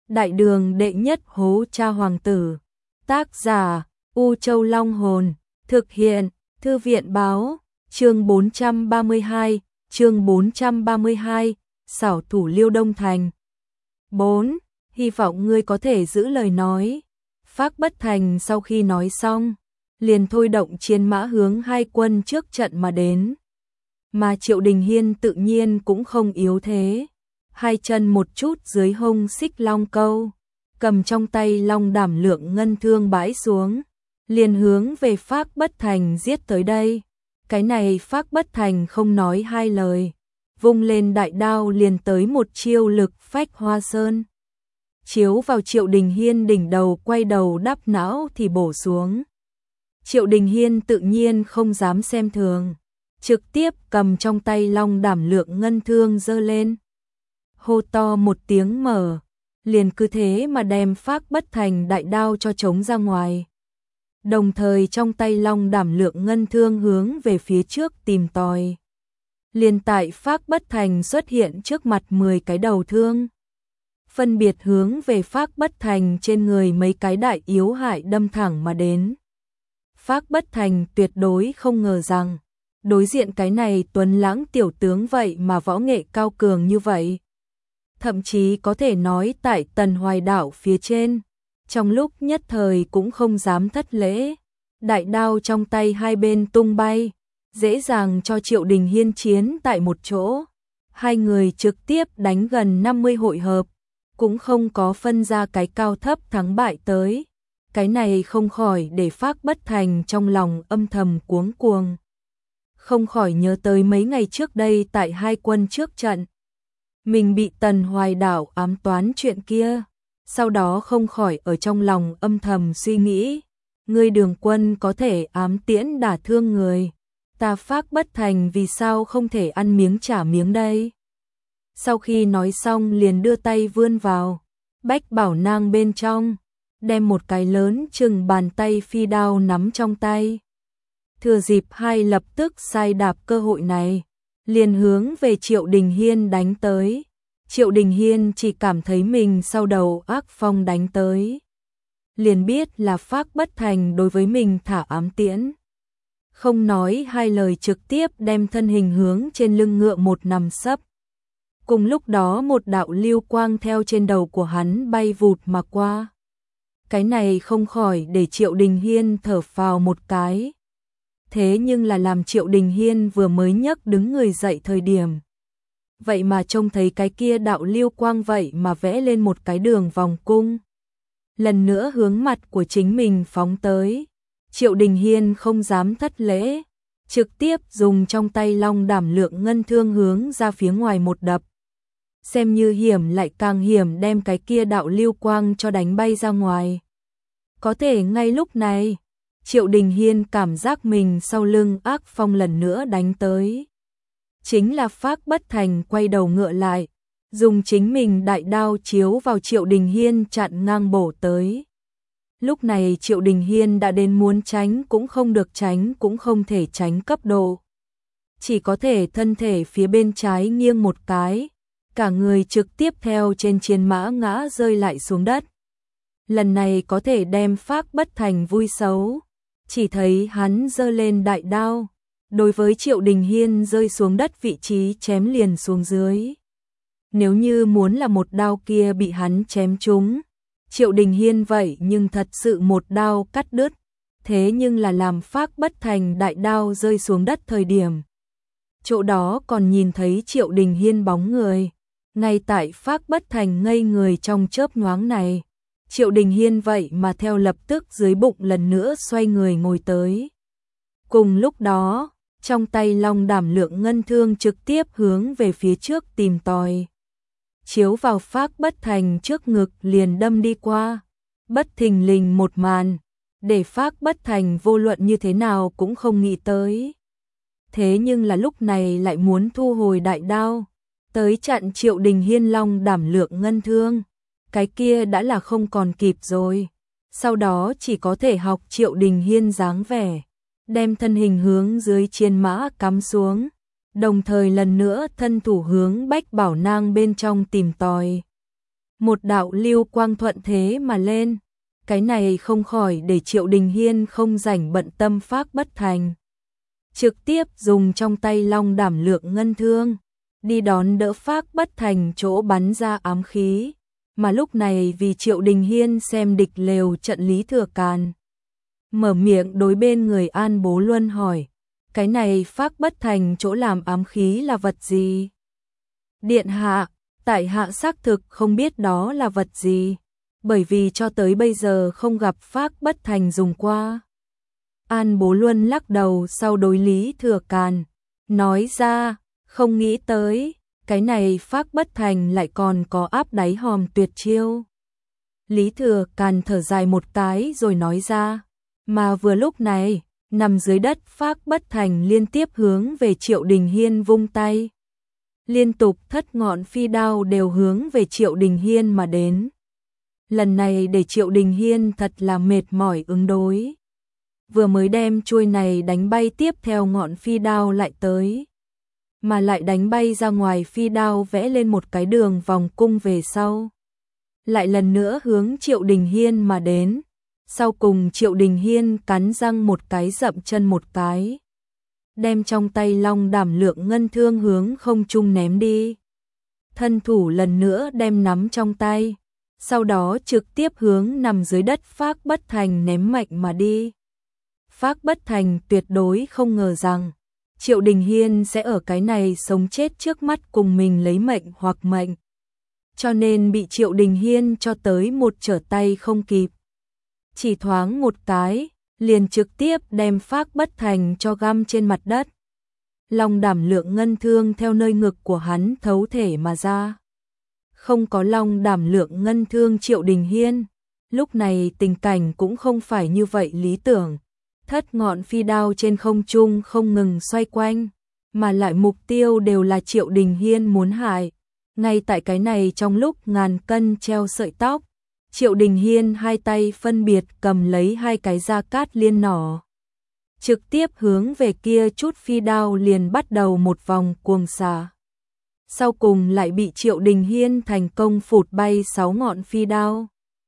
Đại đường đệ nhất hố cha hoàng tử. Tác giả U Châu Long Hồn. Thực hiện Thư viện báo. Chương 432. Chương 432. Xảo thủ Liêu Đông Thành. 4. Hy vọng ngươi có thể giữ lời nói. Phác Bất Thành sau khi nói xong, liền thôi động chiến mã hướng hai quân trước trận mà đến. Mà Triệu Đình Hiên tự nhiên cũng không yếu thế. Hai chân một chút dưới hông xích long câu, cầm trong tay long đảm lượng ngân thương bãi xuống, liền hướng về Phác Bất Thành giết tới đây. Cái này Phác Bất Thành không nói hai lời, vung lên đại đao liền tới một chiêu lực phách hoa sơn. Chiếu vào Triệu Đình Hiên đỉnh đầu, quay đầu đắp não thì bổ xuống. Triệu Đình Hiên tự nhiên không dám xem thường, trực tiếp cầm trong tay long đảm lượng ngân thương giơ lên. Hô to một tiếng mở, liền cứ thế mà đem Phác Bất Thành đại đao cho chống ra ngoài. Đồng thời trong tay long đảm lượng ngân thương hướng về phía trước tìm tòi. Liền tại Phác Bất Thành xuất hiện trước mặt 10 cái đầu thương, phân biệt hướng về Phác Bất Thành trên người mấy cái đại yếu hại đâm thẳng mà đến. Phác Bất Thành tuyệt đối không ngờ rằng, đối diện cái này tuấn lãng tiểu tướng vậy mà võ nghệ cao cường như vậy. Thậm chí có thể nói tại Tần Hoài Đảo phía trên, trong lúc nhất thời cũng không dám thất lễ. Đại đao trong tay hai bên tung bay, dễ dàng cho Triệu Đình Hiên chiến tại một chỗ. Hai người trực tiếp đánh gần 50 hội hợp, cũng không có phân ra cái cao thấp thắng bại tới. Cái này không khỏi để Phác Bất Thành trong lòng âm thầm cuống cuồng. Không khỏi nhớ tới mấy ngày trước đây tại hai quân trước trận, mình bị Tần Hoài Đảo ám toán chuyện kia. Sau đó không khỏi ở trong lòng âm thầm suy nghĩ, ngươi Đường Quân có thể ám tiễn đả thương người, ta Phác Bất Thành vì sao không thể ăn miếng trả miếng đây. Sau khi nói xong liền đưa tay vươn vào bách bảo nang bên trong, đem một cái lớn chừng bàn tay phi đao nắm trong tay. Thừa dịp hai lập tức sai đạp cơ hội này, liền hướng về Triệu Đình Hiên đánh tới. Triệu Đình Hiên chỉ cảm thấy mình sau đầu ác phong đánh tới, liền biết là Phác Bất Thành đối với mình thả ám tiễn. Không nói hai lời trực tiếp đem thân hình hướng trên lưng ngựa một nằm sấp. Cùng lúc đó một đạo lưu quang theo trên đầu của hắn bay vụt mà qua. Cái này không khỏi để Triệu Đình Hiên thở phào một cái. Thế nhưng là làm Triệu Đình Hiên vừa mới nhấc đứng người dậy thời điểm, vậy mà trông thấy cái kia đạo lưu quang vậy mà vẽ lên một cái đường vòng cung, lần nữa hướng mặt của chính mình phóng tới. Triệu Đình Hiên không dám thất lễ, trực tiếp dùng trong tay long đảm lượng ngân thương hướng ra phía ngoài một đập. Xem như hiểm lại càng hiểm, đem cái kia đạo lưu quang cho đánh bay ra ngoài. Có thể ngay lúc này, Triệu Đình Hiên cảm giác mình sau lưng ác phong lần nữa đánh tới. Chính là Phác Bất Thành quay đầu ngựa lại, dùng chính mình đại đao chiếu vào Triệu Đình Hiên chặn ngang bổ tới. Lúc này Triệu Đình Hiên đã đến muốn tránh cũng không được, tránh cũng không thể tránh cấp độ. Chỉ có thể thân thể phía bên trái nghiêng một cái, cả người trực tiếp theo trên chiến mã ngã rơi lại xuống đất. Lần này có thể đem Phác Bất Thành vui xấu, chỉ thấy hắn giơ lên đại đao, đối với Triệu Đình Hiên rơi xuống đất vị trí chém liền xuống dưới. Nếu như muốn là một đao kia bị hắn chém trúng, Triệu Đình Hiên vậy nhưng thật sự một đao cắt đứt. Thế nhưng là làm Phác Bất Thành đại đao rơi xuống đất thời điểm, chỗ đó còn nhìn thấy Triệu Đình Hiên bóng người. Ngay tại Phác Bất Thành ngây người trong chớp nhoáng này, Triệu Đình Hiên vậy mà theo lập tức dưới bụng lần nữa xoay người ngồi tới. Cùng lúc đó, trong tay long đảm lượng ngân thương trực tiếp hướng về phía trước tìm tòi. Chiếu vào Phác Bất Thành trước ngực liền đâm đi qua. Bất thình lình một màn, để Phác Bất Thành vô luận như thế nào cũng không nghĩ tới. Thế nhưng là lúc này lại muốn thu hồi đại đao, tới chặn Triệu Đình Hiên long đảm lượng ngân thương. Cái kia đã là không còn kịp rồi. Sau đó chỉ có thể học Triệu Đình Hiên dáng vẻ, đem thân hình hướng dưới chiến mã cắm xuống, đồng thời lần nữa thân thủ hướng bách bảo nang bên trong tìm tòi. một đạo lưu quang thuận thế mà lên. Cái này không khỏi để Triệu Đình Hiên không rảnh bận tâm Phác Bất Thành. Trực tiếp dùng trong tay long đảm lượng ngân thương, đi đón đỡ Phác Bất Thành chỗ bắn ra ám khí. Mà lúc này vì Triệu Đình Hiên xem địch lều trận Lý Thừa Càn. Mở miệng đối bên người An Bố Luân hỏi, cái này Phác Bất Thành chỗ làm ám khí là vật gì? Điện hạ, tại hạ xác thực không biết đó là vật gì, bởi vì cho tới bây giờ không gặp Phác Bất Thành dùng qua. An Bố Luân lắc đầu sau đối Lý Thừa Càn, nói ra, không nghĩ tới, cái này Phác Bất Thành lại còn có áp đáy hòm tuyệt chiêu. Lý Thừa Càn thở dài một cái rồi nói ra, mà vừa lúc này, nằm dưới đất Phác Bất Thành liên tiếp hướng về Triệu Đình Hiên vung tay. Liên tục thất ngọn phi đao đều hướng về Triệu Đình Hiên mà đến. Lần này để Triệu Đình Hiên thật là mệt mỏi ứng đối. Vừa mới đem chuôi này đánh bay tiếp theo ngọn phi đao lại tới. Mà lại đánh bay ra ngoài phi đao vẽ lên một cái đường vòng cung về sau. Lại lần nữa hướng Triệu Đình Hiên mà đến. Sau cùng Triệu Đình Hiên cắn răng một cái dậm chân một cái. Đem trong tay long đảm lượng ngân thương hướng không trung ném đi. Thân thủ lần nữa đem nắm trong tay. Sau đó trực tiếp hướng nằm dưới đất Phác Bất Thành ném mạnh mà đi. Phác Bất Thành tuyệt đối không ngờ rằng Triệu Đình Hiên sẽ ở cái này sống chết trước mắt cùng mình lấy mệnh hoặc mệnh. Cho nên bị Triệu Đình Hiên cho tới một trở tay không kịp. Chỉ thoáng một cái, liền trực tiếp đem Phác Bất Thành cho găm trên mặt đất. Long đảm lượng ngân thương theo nơi ngực của hắn thấu thể mà ra. Không có long đảm lượng ngân thương Triệu Đình Hiên, lúc này tình cảnh cũng không phải như vậy lý tưởng. Thất ngọn phi đao trên không trung không ngừng xoay quanh, mà lại mục tiêu đều là Triệu Đình Hiên muốn hại. Ngay tại cái này trong lúc ngàn cân treo sợi tóc, Triệu Đình Hiên hai tay phân biệt cầm lấy hai cái gia cát liên nỏ. Trực tiếp hướng về kia chút phi đao liền bắt đầu một vòng cuồng xả. Sau cùng lại bị Triệu Đình Hiên thành công phụt bay 6 ngọn phi đao.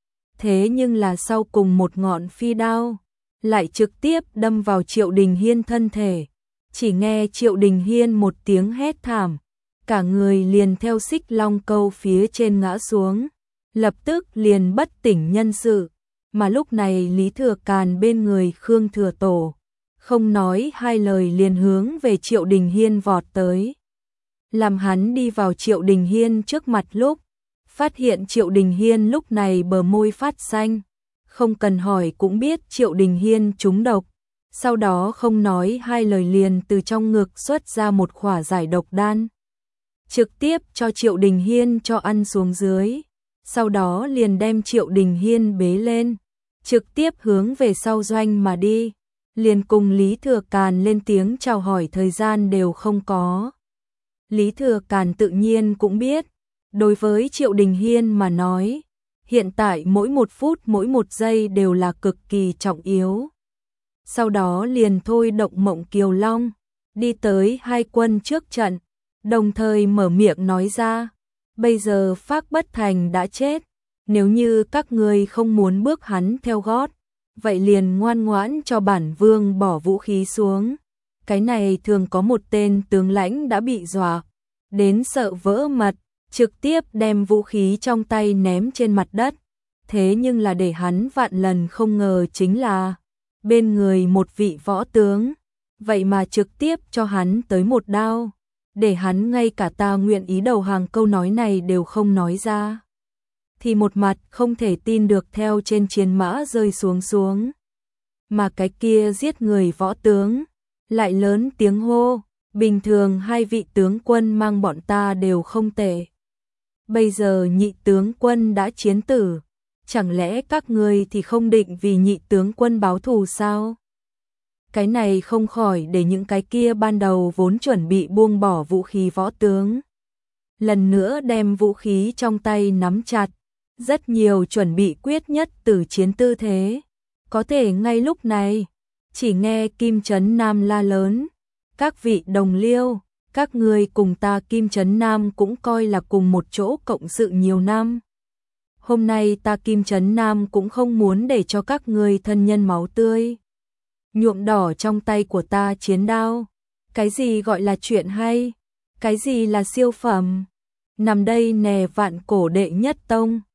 Thế nhưng là sau cùng một ngọn phi đao lại trực tiếp đâm vào Triệu Đình Hiên thân thể. Chỉ nghe Triệu Đình Hiên một tiếng hét thảm, cả người liền theo xích long câu phía trên ngã xuống, lập tức liền bất tỉnh nhân sự. Mà lúc này Lý Thừa Càn bên người Khương Thừa Tổ, không nói hai lời liền hướng về Triệu Đình Hiên vọt tới. Làm hắn đi vào Triệu Đình Hiên trước mặt lúc, phát hiện Triệu Đình Hiên lúc này bờ môi phát xanh. Không cần hỏi cũng biết Triệu Đình Hiên trúng độc. Sau đó không nói hai lời liền từ trong ngực xuất ra một khỏa giải độc đan. Trực tiếp cho Triệu Đình Hiên cho ăn xuống dưới. Sau đó liền đem Triệu Đình Hiên bế lên. Trực tiếp hướng về sau doanh mà đi. Liền cùng Lý Thừa Càn lên tiếng chào hỏi thời gian đều không có. Lý Thừa Càn tự nhiên cũng biết. Đối với Triệu Đình Hiên mà nói, hiện tại mỗi một phút mỗi một giây đều là cực kỳ trọng yếu. Sau đó liền thôi động Mộng Kiều Long, đi tới hai quân trước trận, đồng thời mở miệng nói ra, bây giờ Phác Bất Thành đã chết, nếu như các ngươi không muốn bước hắn theo gót, vậy liền ngoan ngoãn cho bản vương bỏ vũ khí xuống. Cái này thường có một tên tướng lãnh đã bị dọa, đến sợ vỡ mật, trực tiếp đem vũ khí trong tay ném trên mặt đất. Thế nhưng là để hắn vạn lần không ngờ chính là bên người một vị võ tướng, vậy mà trực tiếp cho hắn tới một đao, để hắn ngay cả ta nguyện ý đầu hàng câu nói này đều không nói ra. Thì một mặt không thể tin được theo trên chiến mã rơi xuống. Mà cái kia giết người võ tướng, lại lớn tiếng hô, bình thường hai vị tướng quân mang bọn ta đều không tệ. Bây giờ nhị tướng quân đã chiến tử, chẳng lẽ các ngươi thì không định vì nhị tướng quân báo thù sao? Cái này không khỏi để những cái kia ban đầu vốn chuẩn bị buông bỏ vũ khí võ tướng. Lần nữa đem vũ khí trong tay nắm chặt, rất nhiều chuẩn bị quyết nhất tử chiến tư thế. Có thể ngay lúc này, chỉ nghe Kim Trấn Nam la lớn, các vị đồng liêu, các ngươi cùng ta Kim Trấn Nam cũng coi là cùng một chỗ cộng sự nhiều năm. hôm nay ta Kim Trấn Nam cũng không muốn để cho các ngươi thân nhân máu tươi nhuộm đỏ trong tay của ta chiến đao. Cái gì gọi là chuyện hay? Cái gì là siêu phẩm? Nằm đây nè vạn cổ đệ nhất tông.